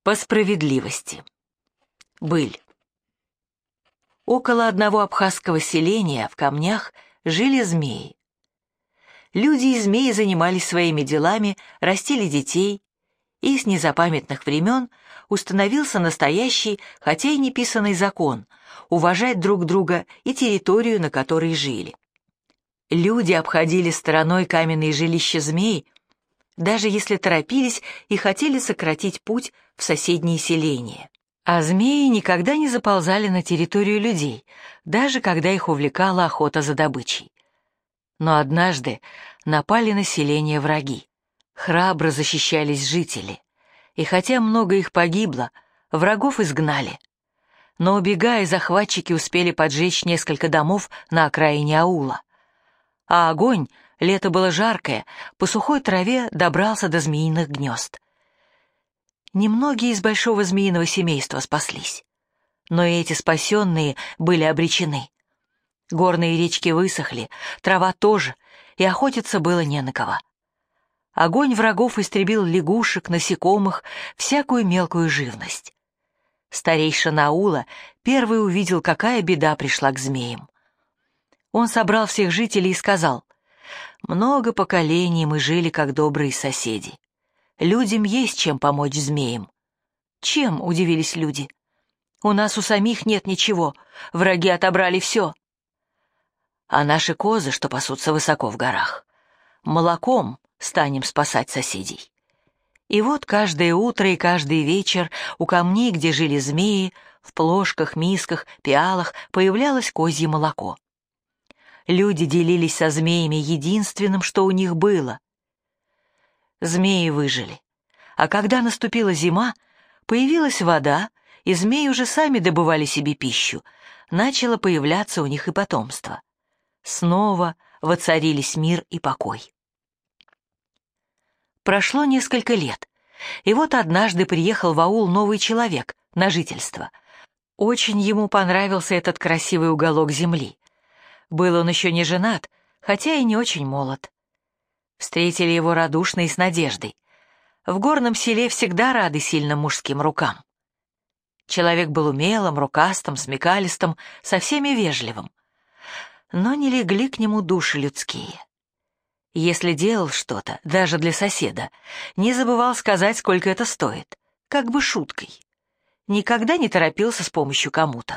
По справедливости. Быль. Около одного абхазского селения в камнях жили змеи. Люди и змеи занимались своими делами, растили детей, и с незапамятных времен установился настоящий, хотя и неписанный закон — уважать друг друга и территорию, на которой жили. Люди обходили стороной каменные жилища змей, даже если торопились и хотели сократить путь в соседние селения. А змеи никогда не заползали на территорию людей, даже когда их увлекала охота за добычей. Но однажды напали на селение враги. Храбро защищались жители, и хотя много их погибло, врагов изгнали. Но, убегая, захватчики успели поджечь несколько домов на окраине аула. А огонь, лето было жаркое, по сухой траве добрался до змеиных гнезд. Немногие из большого змеиного семейства спаслись, но и эти спасенные были обречены. Горные речки высохли, трава тоже, и охотиться было не на кого. Огонь врагов истребил лягушек, насекомых, всякую мелкую живность. Старейшина аула первый увидел, какая беда пришла к змеям. Он собрал всех жителей и сказал: «Много поколений мы жили, как добрые соседи. Людям есть чем помочь змеям». «Чем?» — удивились люди. «У нас у самих нет ничего, враги отобрали все». «А наши козы, что пасутся высоко в горах, молоком станем спасать соседей». И вот каждое утро и каждый вечер у камней, где жили змеи, в плошках, мисках, пиалах появлялось козье молоко. Люди делились со змеями единственным, что у них было. Змеи выжили. А когда наступила зима, появилась вода, и змеи уже сами добывали себе пищу. Начало появляться у них и потомство. Снова воцарились мир и покой. Прошло несколько лет, и вот однажды приехал в аул новый человек на жительство. Очень ему понравился этот красивый уголок земли. Был он еще не женат, хотя и не очень молод. Встретили его радушно и с надеждой. В горном селе всегда рады сильным мужским рукам. Человек был умелым, рукастым, смекалистым, со всеми вежливым. Но не легли к нему души людские. Если делал что-то, даже для соседа, не забывал сказать, сколько это стоит, как бы шуткой. Никогда не торопился с помощью кому-то.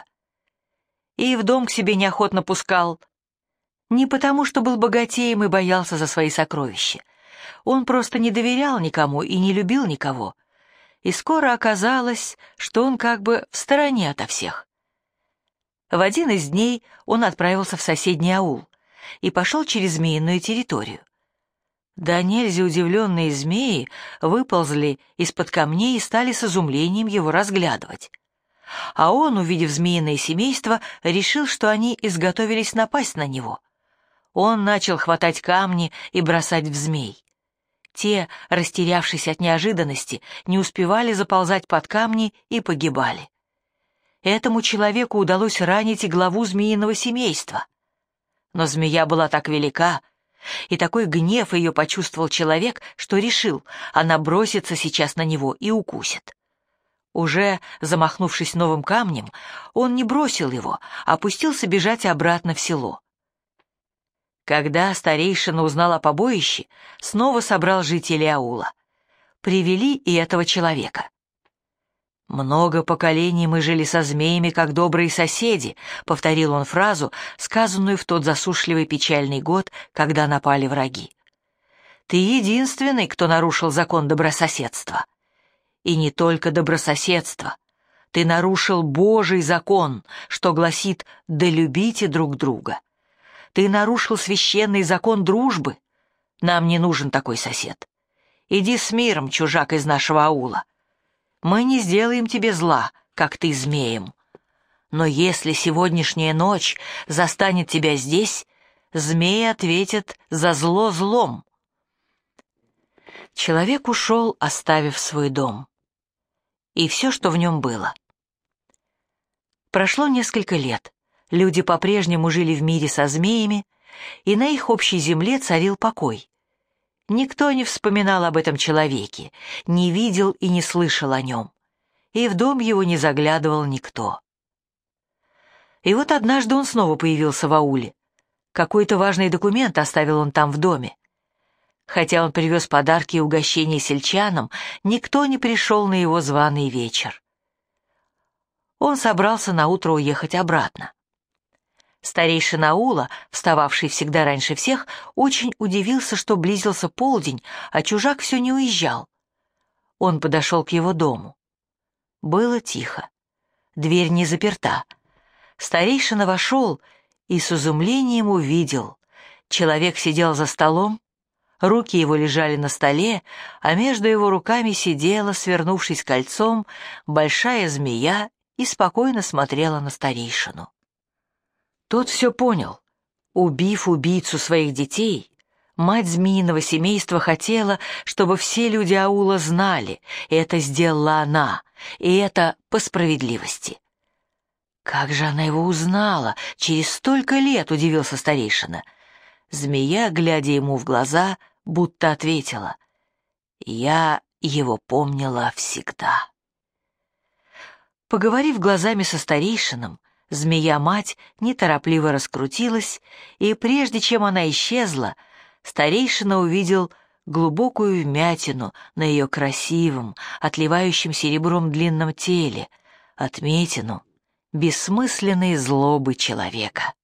И в дом к себе неохотно пускал. Не потому, что был богатеем и боялся за свои сокровища. Он просто не доверял никому и не любил никого. И скоро оказалось, что он как бы в стороне ото всех. В один из дней он отправился в соседний аул и пошел через змеиную территорию. Да нельзя удивленные змеи выползли из-под камней и стали с изумлением его разглядывать. А он, увидев змеиное семейство, решил, что они изготовились напасть на него. Он начал хватать камни и бросать в змей. Те, растерявшись от неожиданности, не успевали заползать под камни и погибали. Этому человеку удалось ранить и главу змеиного семейства. Но змея была так велика, и такой гнев ее почувствовал человек, что решил, она бросится сейчас на него и укусит. Уже замахнувшись новым камнем, он не бросил его, а пустился бежать обратно в село. Когда старейшина узнал о побоище, снова собрал жителей аула. Привели и этого человека. «Много поколений мы жили со змеями, как добрые соседи», — повторил он фразу, сказанную в тот засушливый печальный год, когда напали враги. «Ты единственный, кто нарушил закон добрососедства. И не только добрососедство. Ты нарушил Божий закон, что гласит «да любите друг друга». Ты нарушил священный закон дружбы. Нам не нужен такой сосед. Иди с миром, чужак из нашего аула. Мы не сделаем тебе зла, как ты змеям. Но если сегодняшняя ночь застанет тебя здесь, змеи ответят за зло злом». Человек ушел, оставив свой дом. И все, что в нем было. Прошло несколько лет. Люди по-прежнему жили в мире со змеями, и на их общей земле царил покой. Никто не вспоминал об этом человеке, не видел и не слышал о нем. и в дом его не заглядывал никто. И вот однажды он снова появился в ауле. Какой-то важный документ оставил он там в доме. Хотя он привез подарки и угощения сельчанам, никто не пришел на его званый вечер. Он собрался наутро уехать обратно. Старейшина аула, встававший всегда раньше всех, очень удивился, что близился полдень, а чужак все не уезжал. Он подошел к его дому. Было тихо. Дверь не заперта. Старейшина вошел и с изумлением увидел. Человек сидел за столом, руки его лежали на столе, а между его руками сидела, свернувшись кольцом, большая змея и спокойно смотрела на старейшину. Тот все понял. Убив убийцу своих детей, мать змеиного семейства хотела, чтобы все люди аула знали, и это сделала она, и это по справедливости. «Как же она его узнала? Через столько лет!» — удивился старейшина. Змея, глядя ему в глаза, будто ответила: «Я его помнила всегда». Поговорив глазами со старейшином, змея-мать неторопливо раскрутилась, и прежде чем она исчезла, старейшина увидел глубокую вмятину на ее красивом, отливающем серебром длинном теле, отметину бессмысленной злобы человека.